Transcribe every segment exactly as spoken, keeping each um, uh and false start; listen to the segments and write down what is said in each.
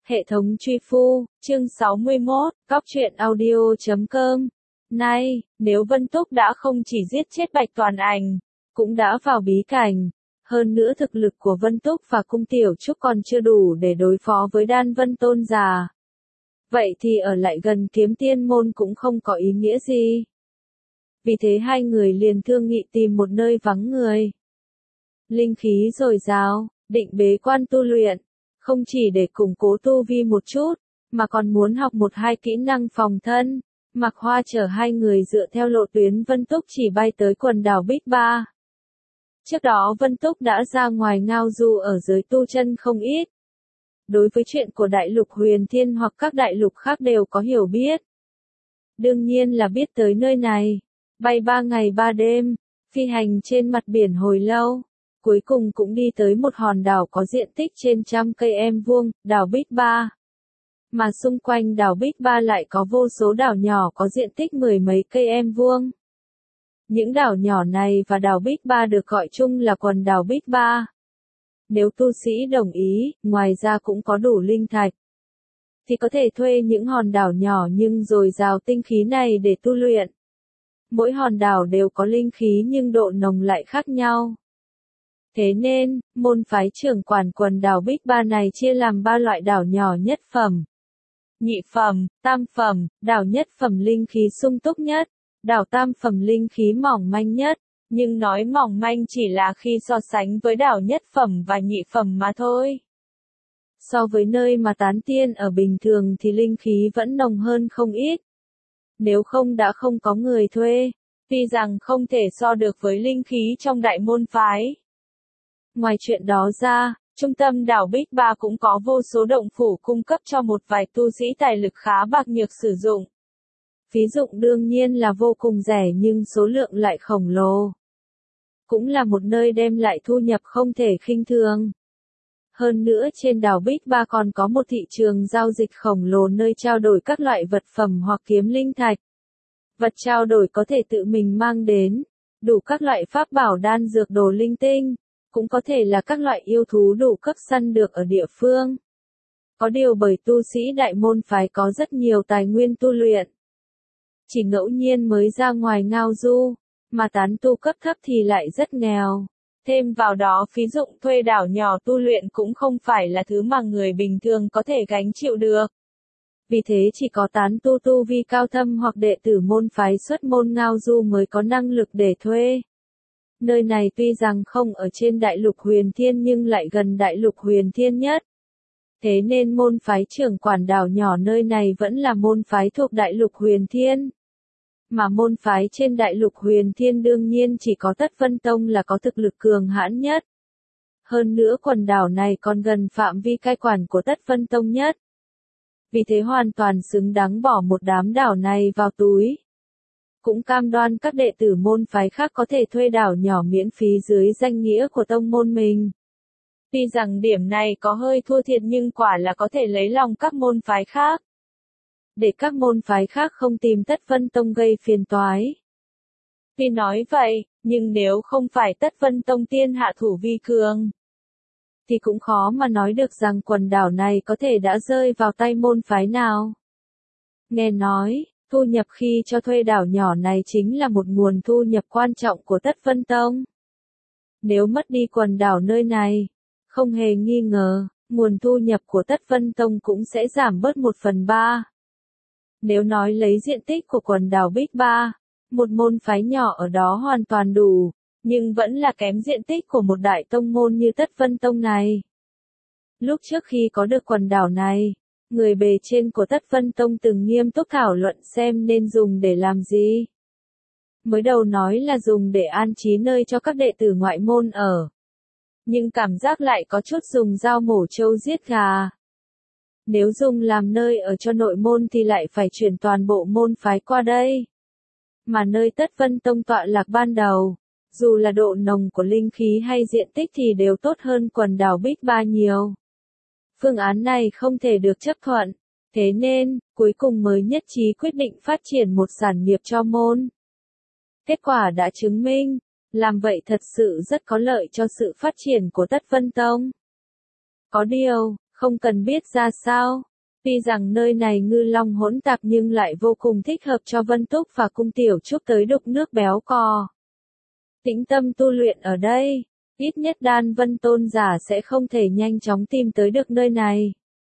Hệ thống truy phu, chương sáu mươi mốt, cóc truyện audio chấm com. Nay, nếu Vân Túc đã không chỉ giết chết Bạch Toàn Ảnh, cũng đã vào bí cảnh, hơn nữa thực lực của Vân Túc và Cung Tiểu Trúc còn chưa đủ để đối phó với Đan Vân Tôn già. Vậy thì ở lại gần Kiếm Tiên môn cũng không có ý nghĩa gì. Vì thế hai người liền thương nghị tìm một nơi vắng người. Linh khí dồi dào, định bế quan tu luyện. Không chỉ để củng cố tu vi một chút, mà còn muốn học một hai kỹ năng phòng thân. Mạc Hoa chở hai người dựa theo lộ tuyến Vân Túc chỉ bay tới quần đảo Bích Ba. Trước đó Vân Túc đã ra ngoài ngao du ở giới tu chân không ít. Đối với chuyện của đại lục Huyền Thiên hoặc các đại lục khác đều có hiểu biết. Đương nhiên là biết tới nơi này. Bay ba ngày ba đêm, phi hành trên mặt biển hồi lâu. Cuối cùng cũng đi tới một hòn đảo có diện tích trên trăm cây em vuông, đảo Bích Ba. Mà xung quanh đảo Bích Ba lại có vô số đảo nhỏ có diện tích mười mấy cây em vuông. Những đảo nhỏ này và đảo Bích Ba được gọi chung là quần đảo Bích Ba. Nếu tu sĩ đồng ý, ngoài ra cũng có đủ linh thạch, thì có thể thuê những hòn đảo nhỏ nhưng dồi dào tinh khí này để tu luyện. Mỗi hòn đảo đều có linh khí nhưng độ nồng lại khác nhau. Thế nên, môn phái trưởng quản quần đảo Bích Ba này chia làm ba loại đảo nhỏ: nhất phẩm, nhị phẩm, tam phẩm. Đảo nhất phẩm linh khí sung túc nhất, đảo tam phẩm linh khí mỏng manh nhất, nhưng nói mỏng manh chỉ là khi so sánh với đảo nhất phẩm và nhị phẩm mà thôi. So với nơi mà tán tiên ở bình thường thì linh khí vẫn nồng hơn không ít. Nếu không đã không có người thuê, tuy rằng không thể so được với linh khí trong đại môn phái. Ngoài chuyện đó ra, trung tâm đảo Bích Ba cũng có vô số động phủ cung cấp cho một vài tu sĩ tài lực khá bạc nhược sử dụng. Phí dụng đương nhiên là vô cùng rẻ nhưng số lượng lại khổng lồ. Cũng là một nơi đem lại thu nhập không thể khinh thường. Hơn nữa trên đảo Bích Ba còn có một thị trường giao dịch khổng lồ nơi trao đổi các loại vật phẩm hoặc kiếm linh thạch. Vật trao đổi có thể tự mình mang đến, đủ các loại pháp bảo đan dược đồ linh tinh. Cũng có thể là các loại yêu thú đủ cấp săn được ở địa phương. Có điều bởi tu sĩ đại môn phái có rất nhiều tài nguyên tu luyện. Chỉ ngẫu nhiên mới ra ngoài ngao du, mà tán tu cấp thấp thì lại rất nghèo. Thêm vào đó phí dụng thuê đảo nhỏ tu luyện cũng không phải là thứ mà người bình thường có thể gánh chịu được. Vì thế chỉ có tán tu tu vi cao thâm hoặc đệ tử môn phái xuất môn ngao du mới có năng lực để thuê. Nơi này tuy rằng không ở trên đại lục Huyền Thiên nhưng lại gần đại lục Huyền Thiên nhất. Thế nên môn phái trưởng quản đảo nhỏ nơi này vẫn là môn phái thuộc đại lục Huyền Thiên. Mà môn phái trên đại lục Huyền Thiên đương nhiên chỉ có Tất Vân Tông là có thực lực cường hãn nhất. Hơn nữa quần đảo này còn gần phạm vi cai quản của Tất Vân Tông nhất. Vì thế hoàn toàn xứng đáng bỏ một đám đảo này vào túi. Cũng cam đoan các đệ tử môn phái khác có thể thuê đảo nhỏ miễn phí dưới danh nghĩa của tông môn mình. Tuy rằng điểm này có hơi thua thiệt nhưng quả là có thể lấy lòng các môn phái khác. Để các môn phái khác không tìm Tất Vân Tông gây phiền toái. Tuy nói vậy, nhưng nếu không phải Tất Vân Tông tiên hạ thủ vi cường, thì cũng khó mà nói được rằng quần đảo này có thể đã rơi vào tay môn phái nào. Nghe nói, thu nhập khi cho thuê đảo nhỏ này chính là một nguồn thu nhập quan trọng của Tất Vân Tông. Nếu mất đi quần đảo nơi này, không hề nghi ngờ, nguồn thu nhập của Tất Vân Tông cũng sẽ giảm bớt một phần ba. Nếu nói lấy diện tích của quần đảo Bích Ba, một môn phái nhỏ ở đó hoàn toàn đủ, nhưng vẫn là kém diện tích của một đại tông môn như Tất Vân Tông này. Lúc trước khi có được quần đảo này, người bề trên của Tất Vân Tông từng nghiêm túc thảo luận xem nên dùng để làm gì. Mới đầu nói là dùng để an trí nơi cho các đệ tử ngoại môn ở. Nhưng cảm giác lại có chút dùng dao mổ trâu giết gà. Nếu dùng làm nơi ở cho nội môn thì lại phải chuyển toàn bộ môn phái qua đây. Mà nơi Tất Vân Tông tọa lạc ban đầu, dù là độ nồng của linh khí hay diện tích thì đều tốt hơn quần đảo Bích Ba nhiều. Phương án này không thể được chấp thuận, thế nên, cuối cùng mới nhất trí quyết định phát triển một sản nghiệp cho môn. Kết quả đã chứng minh, làm vậy thật sự rất có lợi cho sự phát triển của Tất Vân Tông. Có điều, Không cần biết ra sao. Tuy rằng nơi này ngư long hỗn tạp nhưng lại vô cùng thích hợp cho Vân Túc và Cung Tiểu Trúc tới đục nước béo cò. Tĩnh tâm tu luyện ở đây, ít nhất Đan Vân Tôn giả sẽ không thể nhanh chóng tìm tới được nơi này.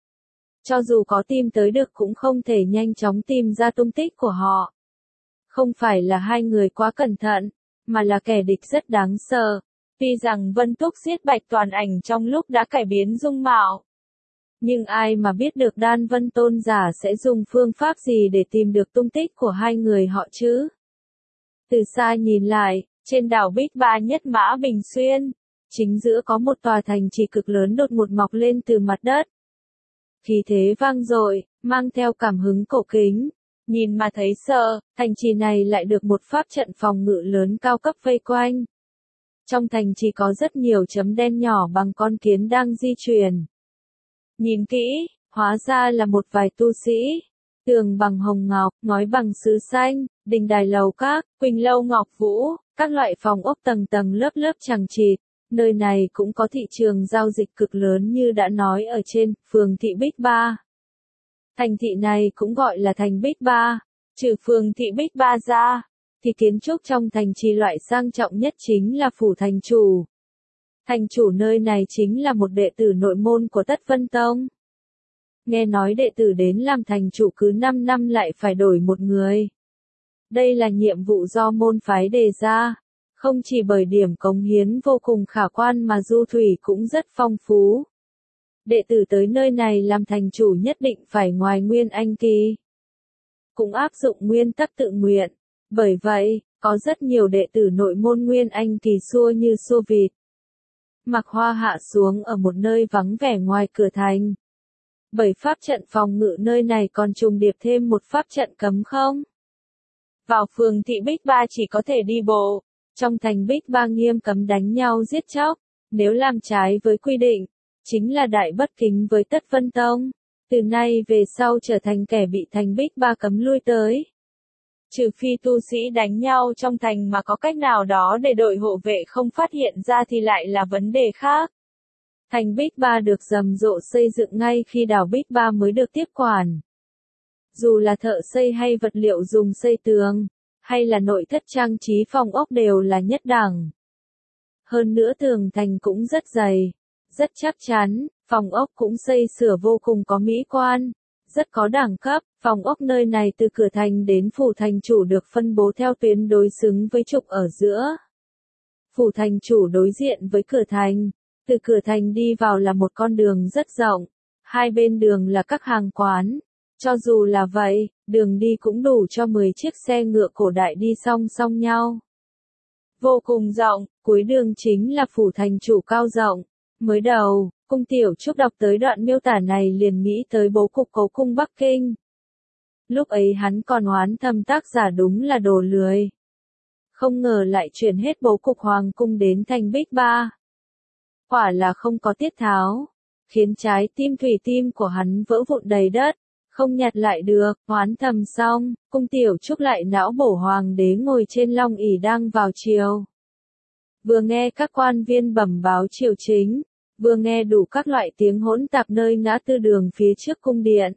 Cho dù có tìm tới được cũng không thể nhanh chóng tìm ra tung tích của họ. Không phải là hai người quá cẩn thận, mà là kẻ địch rất đáng sợ. Tuy rằng Vân Túc giết Bạch Toàn Ảnh trong lúc đã cải biến dung mạo. Nhưng ai mà biết được Đan Vân Tôn giả sẽ dùng phương pháp gì để tìm được tung tích của hai người họ chứ? Từ xa nhìn lại, trên đảo Bích Ba Nhất Mã Bình Xuyên, chính giữa có một tòa thành trì cực lớn đột ngột mọc lên từ mặt đất. Khí thế vang dội, mang theo cảm hứng cổ kính. Nhìn mà thấy sợ, thành trì này lại được một pháp trận phòng ngự lớn cao cấp vây quanh. Trong thành trì có rất nhiều chấm đen nhỏ bằng con kiến đang di chuyển. Nhìn kỹ, hóa ra là một vài tu sĩ. Tường bằng hồng ngọc, ngói bằng sứ xanh, đình đài lầu các, quỳnh lâu ngọc vũ, các loại phòng ốc tầng tầng lớp lớp chằng chịt. Nơi này cũng có thị trường giao dịch cực lớn như đã nói ở trên, phường thị Bích Ba. Thành thị này cũng gọi là thành Bích Ba, trừ phường thị Bích Ba ra, thì kiến trúc trong thành trì loại sang trọng nhất chính là phủ thành chủ. Thành chủ nơi này chính là một đệ tử nội môn của Tất Vân Tông. Nghe nói đệ tử đến làm thành chủ cứ năm năm lại phải đổi một người. Đây là nhiệm vụ do môn phái đề ra, không chỉ bởi điểm cống hiến vô cùng khả quan mà du thủy cũng rất phong phú. Đệ tử tới nơi này làm thành chủ nhất định phải ngoài nguyên anh kỳ. Cũng áp dụng nguyên tắc tự nguyện. Bởi vậy, có rất nhiều đệ tử nội môn nguyên anh kỳ xua như xua vịt. Mặc Hoa hạ xuống ở một nơi vắng vẻ ngoài cửa thành. Bởi pháp trận phòng ngự nơi này còn trùng điệp thêm một pháp trận cấm không. Vào phường thị Bích Ba chỉ có thể đi bộ. Trong thành Bích Ba nghiêm cấm đánh nhau giết chóc. Nếu làm trái với quy định, chính là đại bất kính với Tất Vân Tông. Từ nay về sau trở thành kẻ bị thành Bích Ba cấm lui tới. Trừ phi tu sĩ đánh nhau trong thành mà có cách nào đó để đội hộ vệ không phát hiện ra thì lại là vấn đề khác. Thành Bích Ba được rầm rộ xây dựng ngay khi đảo Bích Ba mới được tiếp quản. Dù là thợ xây hay vật liệu dùng xây tường, hay là nội thất trang trí phòng ốc đều là nhất đẳng. Hơn nữa tường thành cũng rất dày, rất chắc chắn, phòng ốc cũng xây sửa vô cùng có mỹ quan, rất có đẳng cấp. Phòng ốc nơi này từ cửa thành đến phủ thành chủ được phân bố theo tuyến đối xứng với trục ở giữa. Phủ thành chủ đối diện với cửa thành, từ cửa thành đi vào là một con đường rất rộng, hai bên đường là các hàng quán. Cho dù là vậy, đường đi cũng đủ cho mười chiếc xe ngựa cổ đại đi song song nhau. Vô cùng rộng, cuối đường chính là phủ thành chủ cao rộng. Mới đầu, Cung Tiểu Trúc đọc tới đoạn miêu tả này liền nghĩ tới bố cục cố cung Bắc Kinh. Lúc ấy hắn còn oán thầm tác giả đúng là đồ lười. Không ngờ lại chuyển hết bố cục hoàng cung đến thành Bích Ba. Quả là không có tiết tháo, khiến trái tim thủy tim của hắn vỡ vụn đầy đất, không nhặt lại được. Oán thầm xong, Cung Tiểu Trúc lại não bổ hoàng đế ngồi trên long ỷ đang vào triều. Vừa nghe các quan viên bẩm báo triều chính, vừa nghe đủ các loại tiếng hỗn tạp nơi ngã tư đường phía trước cung điện.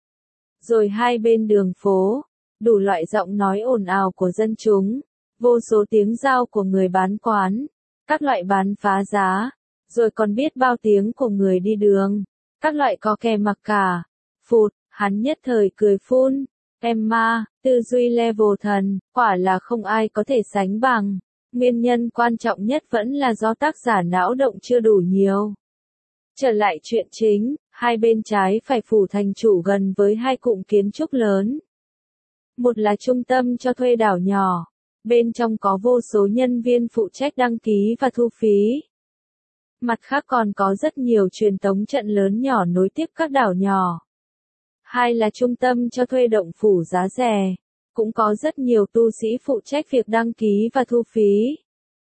Rồi hai bên đường phố, đủ loại giọng nói ồn ào của dân chúng, vô số tiếng giao của người bán quán, các loại bán phá giá, rồi còn biết bao tiếng của người đi đường, các loại có kè mặc cả. Phụt, hắn nhất thời cười phun, Emma, tư duy level thần, quả là không ai có thể sánh bằng. Nguyên nhân quan trọng nhất vẫn là do tác giả não động chưa đủ nhiều. Trở lại chuyện chính, hai bên trái phải phủ thành chủ gần với hai cụm kiến trúc lớn. Một là trung tâm cho thuê đảo nhỏ, bên trong có vô số nhân viên phụ trách đăng ký và thu phí. Mặt khác còn có rất nhiều truyền tống trận lớn nhỏ nối tiếp các đảo nhỏ. Hai là trung tâm cho thuê động phủ giá rẻ, cũng có rất nhiều tu sĩ phụ trách việc đăng ký và thu phí.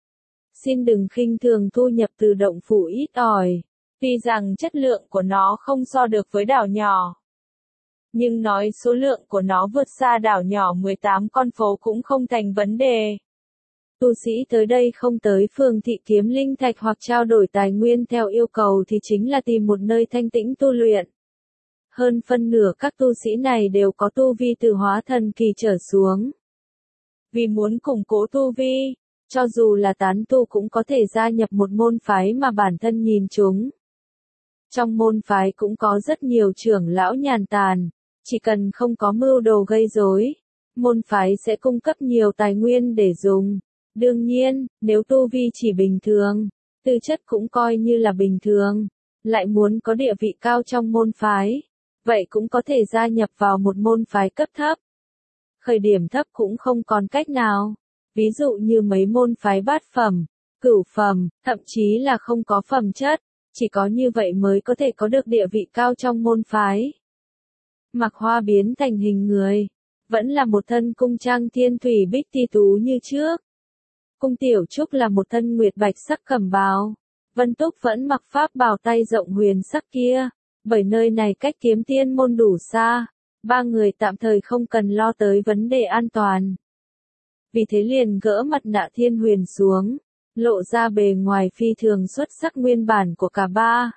Xin đừng khinh thường thu nhập từ động phủ ít ỏi. Tuy rằng chất lượng của nó không so được với đảo nhỏ, nhưng nói số lượng của nó vượt xa đảo nhỏ mười tám con phố cũng không thành vấn đề. Tu sĩ tới đây không tới phường thị kiếm linh thạch hoặc trao đổi tài nguyên theo yêu cầu thì chính là tìm một nơi thanh tĩnh tu luyện. Hơn phân nửa các tu sĩ này đều có tu vi từ hóa thần kỳ trở xuống. Vì muốn củng cố tu vi, cho dù là tán tu cũng có thể gia nhập một môn phái mà bản thân nhìn chúng. Trong môn phái cũng có rất nhiều trưởng lão nhàn tản, chỉ cần không có mưu đồ gây rối, môn phái sẽ cung cấp nhiều tài nguyên để dùng. Đương nhiên, nếu tu vi chỉ bình thường, tư chất cũng coi như là bình thường, lại muốn có địa vị cao trong môn phái, vậy cũng có thể gia nhập vào một môn phái cấp thấp. Khởi điểm thấp cũng không còn cách nào, ví dụ như mấy môn phái bát phẩm, cửu phẩm, thậm chí là không có phẩm chất, chỉ có như vậy mới có thể có được địa vị cao trong môn phái. Mạc Hoa biến thành hình người, vẫn là một thân cung trang thiên thủy bích ti tú như trước. Cung Tiểu Trúc là một thân nguyệt bạch sắc cẩm bào, Vân Túc vẫn mặc pháp bào tay rộng huyền sắc kia, bởi nơi này cách kiếm tiên môn đủ xa, ba người tạm thời không cần lo tới vấn đề an toàn. Vì thế liền gỡ mặt nạ thiên huyền xuống, lộ ra bề ngoài phi thường xuất sắc nguyên bản của cả ba.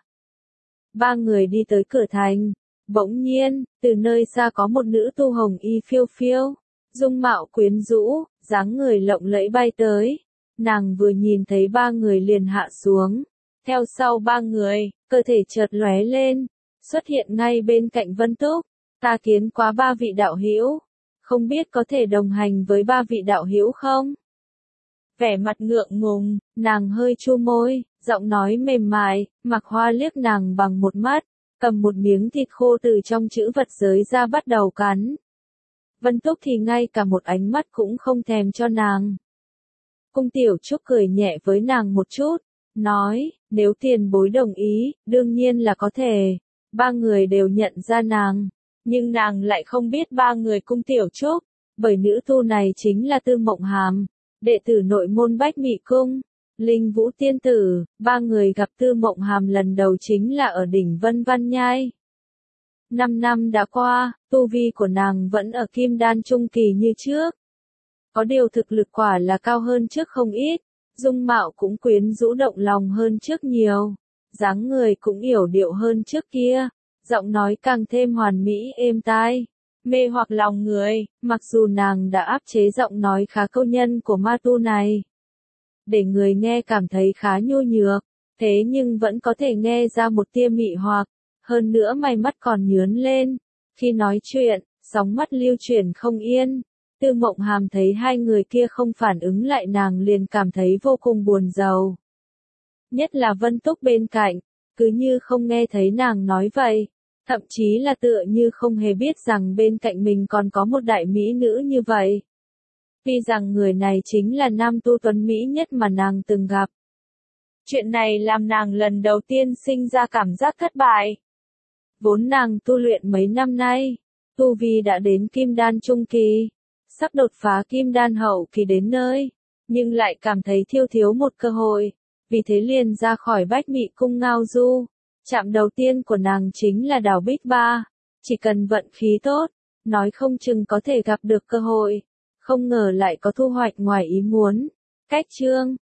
Ba người đi tới cửa thành, bỗng nhiên, từ nơi xa có một nữ tu hồng y phiêu phiêu, dung mạo quyến rũ, dáng người lộng lẫy bay tới. Nàng vừa nhìn thấy ba người liền hạ xuống, theo sau ba người, cơ thể chợt lóe lên, xuất hiện ngay bên cạnh Vân Túc. Ta kiến quá ba vị đạo hữu, không biết có thể đồng hành với ba vị đạo hữu không? Vẻ mặt ngượng ngùng, nàng hơi chu môi, giọng nói mềm mại, Mạc Hoa liếc nàng bằng một mắt, cầm một miếng thịt khô từ trong trữ vật giới ra bắt đầu cắn. Vân Túc thì ngay cả một ánh mắt cũng không thèm cho nàng. Cung Tiểu Trúc cười nhẹ với nàng một chút, nói, nếu tiền bối đồng ý, đương nhiên là có thể. Ba người đều nhận ra nàng, nhưng nàng lại không biết ba người Cung Tiểu Trúc, bởi nữ tu này chính là Tư Mộng Hàm, đệ tử nội môn Bách Mị Cung, Linh Vũ Tiên Tử. Ba người gặp Tư Mộng Hàm lần đầu chính là ở đỉnh Vân Văn Nhai. Năm năm đã qua, tu vi của nàng vẫn ở kim đan trung kỳ như trước. Có điều thực lực quả là cao hơn trước không ít, dung mạo cũng quyến rũ động lòng hơn trước nhiều, dáng người cũng yểu điệu hơn trước kia, giọng nói càng thêm hoàn mỹ êm tai, mê hoặc lòng người, mặc dù nàng đã áp chế giọng nói khá câu nhân của ma tu này, để người nghe cảm thấy khá nhu nhược, thế nhưng vẫn có thể nghe ra một tia mị hoặc, hơn nữa mày mắt còn nhướn lên, khi nói chuyện, sóng mắt lưu chuyển không yên. Tư Mộng Hàm thấy hai người kia không phản ứng lại nàng liền cảm thấy vô cùng buồn rầu. Nhất là Vân Túc bên cạnh, cứ như không nghe thấy nàng nói vậy, thậm chí là tựa như không hề biết rằng bên cạnh mình còn có một đại mỹ nữ như vậy. Vì rằng người này chính là nam tu tuấn mỹ nhất mà nàng từng gặp. Chuyện này làm nàng lần đầu tiên sinh ra cảm giác thất bại. Vốn nàng tu luyện mấy năm nay, tu vi đã đến kim đan trung kỳ, sắp đột phá kim đan hậu kỳ đến nơi, nhưng lại cảm thấy thiếu thiếu một cơ hội, vì thế liền ra khỏi Bách Mị Cung ngao du. Trạm đầu tiên của nàng chính là đảo Bích Ba, chỉ cần vận khí tốt, nói không chừng có thể gặp được cơ hội, không ngờ lại có thu hoạch ngoài ý muốn. Cách chương